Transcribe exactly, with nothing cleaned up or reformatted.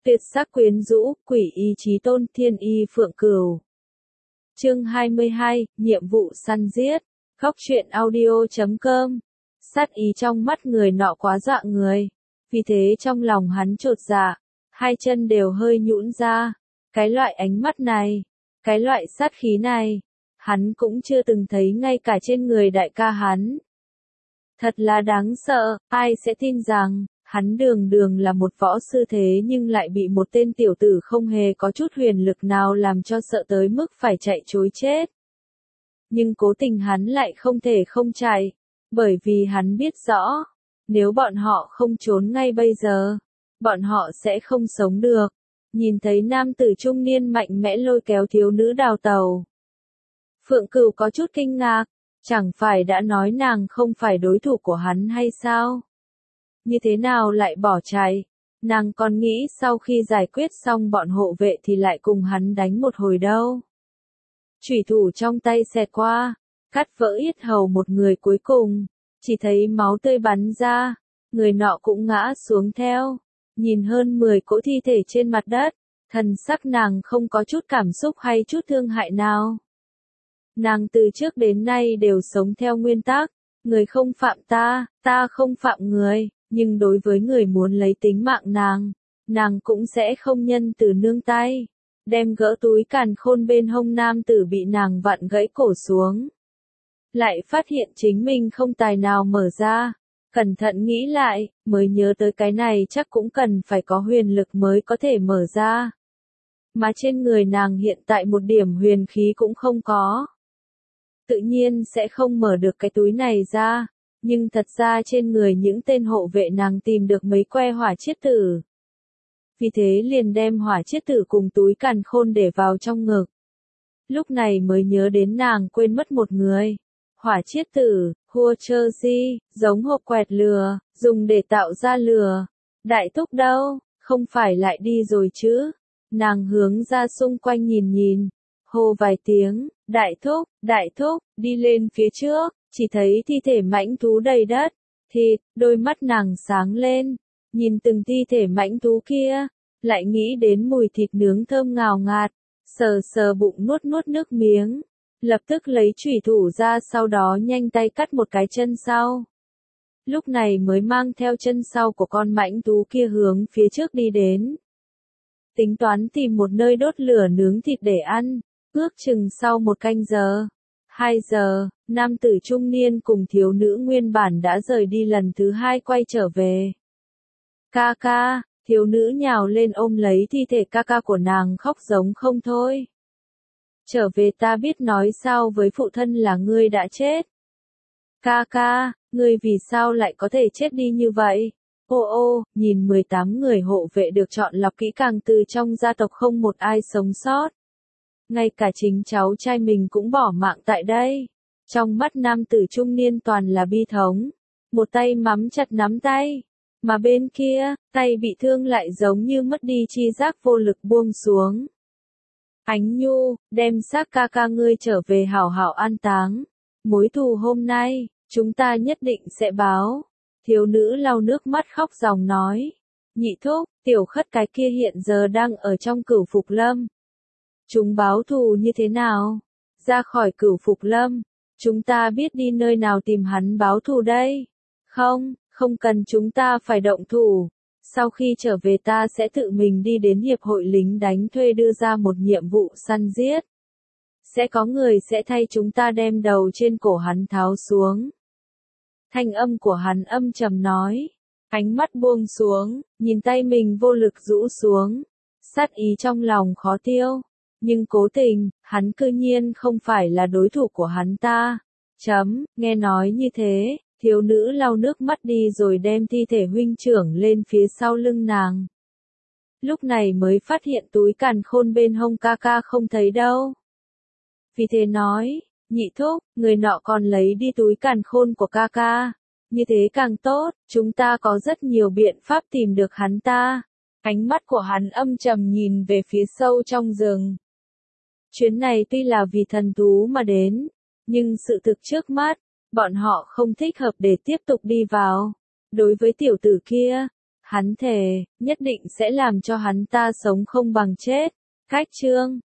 Tuyệt sắc quyến rũ, quỷ ý chí tôn, thiên y phượng cửu. Chương hai mươi hai, nhiệm vụ săn giết. Góc truyện audio chấm com. Sát ý trong mắt người nọ quá dọa người. Vì thế trong lòng hắn chột dạ, hai chân đều hơi nhũn ra. Cái loại ánh mắt này, cái loại sát khí này, hắn cũng chưa từng thấy ngay cả trên người đại ca hắn. Thật là đáng sợ, ai sẽ tin rằng, hắn đường đường là một võ sư thế nhưng lại bị một tên tiểu tử không hề có chút huyền lực nào làm cho sợ tới mức phải chạy trối chết. Nhưng cố tình hắn lại không thể không chạy, bởi vì hắn biết rõ, nếu bọn họ không trốn ngay bây giờ, bọn họ sẽ không sống được. Nhìn thấy nam tử trung niên mạnh mẽ lôi kéo thiếu nữ đào tàu. Phượng Cửu có chút kinh ngạc, chẳng phải đã nói nàng không phải đối thủ của hắn hay sao? Như thế nào lại bỏ chạy? Nàng còn nghĩ sau khi giải quyết xong bọn hộ vệ thì lại cùng hắn đánh một hồi đâu. Chủy thủ trong tay xẹt qua, cắt vỡ yết hầu một người cuối cùng, chỉ thấy máu tươi bắn ra, người nọ cũng ngã xuống theo. Nhìn hơn mười cỗ thi thể trên mặt đất, thần sắc nàng không có chút cảm xúc hay chút thương hại nào. Nàng từ trước đến nay đều sống theo nguyên tắc, người không phạm ta, ta không phạm người, nhưng đối với người muốn lấy tính mạng nàng, nàng cũng sẽ không nhân từ nương tay. Đem gỡ túi càn khôn bên hông nam tử bị nàng vặn gãy cổ xuống. Lại phát hiện chính mình không tài nào mở ra. Cẩn thận nghĩ lại, mới nhớ tới cái này chắc cũng cần phải có huyền lực mới có thể mở ra. Mà trên người nàng hiện tại một điểm huyền khí cũng không có. Tự nhiên sẽ không mở được cái túi này ra, nhưng thật ra trên người những tên hộ vệ nàng tìm được mấy que hỏa chiết tử. Vì thế liền đem hỏa chiết tử cùng túi càn khôn để vào trong ngực. Lúc này mới nhớ đến nàng quên mất một người. Hỏa chiết tử, hua chơ di, giống hộp quẹt lừa, dùng để tạo ra lừa. Đại thúc đâu, không phải lại đi rồi chứ? Nàng hướng ra xung quanh nhìn nhìn, hô vài tiếng, đại thúc, đại thúc, đi lên phía trước, chỉ thấy thi thể mãnh thú đầy đất. Thịt, đôi mắt nàng sáng lên, nhìn từng thi thể mãnh thú kia, lại nghĩ đến mùi thịt nướng thơm ngào ngạt, sờ sờ bụng nuốt nuốt nước miếng. Lập tức lấy chủy thủ ra, sau đó nhanh tay cắt một cái chân sau. Lúc này mới mang theo chân sau của con mãnh thú kia hướng phía trước đi đến. Tính toán tìm một nơi đốt lửa nướng thịt để ăn, ước chừng sau một canh giờ. Hai giờ, nam tử trung niên cùng thiếu nữ nguyên bản đã rời đi lần thứ hai quay trở về. Ca ca, thiếu nữ nhào lên ôm lấy thi thể ca ca của nàng khóc giống không thôi. Trở về ta biết nói sao với phụ thân là ngươi đã chết. Ca ca, ngươi vì sao lại có thể chết đi như vậy? Ô ô, nhìn mười tám người hộ vệ được chọn lọc kỹ càng từ trong gia tộc không một ai sống sót. Ngay cả chính cháu trai mình cũng bỏ mạng tại đây. Trong mắt nam tử trung niên toàn là bi thống. Một tay mắm chặt nắm tay. Mà bên kia, tay bị thương lại giống như mất đi chi giác vô lực buông xuống. Ánh Nhu, đem xác ca ca ngươi trở về hảo hảo an táng. Mối thù hôm nay, chúng ta nhất định sẽ báo. Thiếu nữ lau nước mắt khóc ròng nói. Nhị thúc, tiểu khất cái kia hiện giờ đang ở trong Cửu Phục Lâm. Chúng báo thù như thế nào? Ra khỏi Cửu Phục Lâm, chúng ta biết đi nơi nào tìm hắn báo thù đây? Không, không cần chúng ta phải động thủ. Sau khi trở về ta sẽ tự mình đi đến hiệp hội lính đánh thuê đưa ra một nhiệm vụ săn giết. Sẽ có người sẽ thay chúng ta đem đầu trên cổ hắn tháo xuống. Thanh âm của hắn âm trầm nói. Ánh mắt buông xuống, nhìn tay mình vô lực rũ xuống. Sát ý trong lòng khó tiêu. Nhưng cố tình, hắn cư nhiên không phải là đối thủ của hắn ta. Chấm, nghe nói như thế. Thiếu nữ lau nước mắt đi rồi đem thi thể huynh trưởng lên phía sau lưng nàng. Lúc này mới phát hiện túi càn khôn bên hông ca ca không thấy đâu. Vì thế nói, nhị thúc, người nọ còn lấy đi túi càn khôn của ca ca. Như thế càng tốt, chúng ta có rất nhiều biện pháp tìm được hắn ta. Ánh mắt của hắn âm trầm nhìn về phía sâu trong rừng. Chuyến này tuy là vì thần thú mà đến, nhưng sự thực trước mắt, bọn họ không thích hợp để tiếp tục đi vào. Đối với tiểu tử kia, Hắn thề, nhất định sẽ làm cho hắn ta sống không bằng chết. Cách chương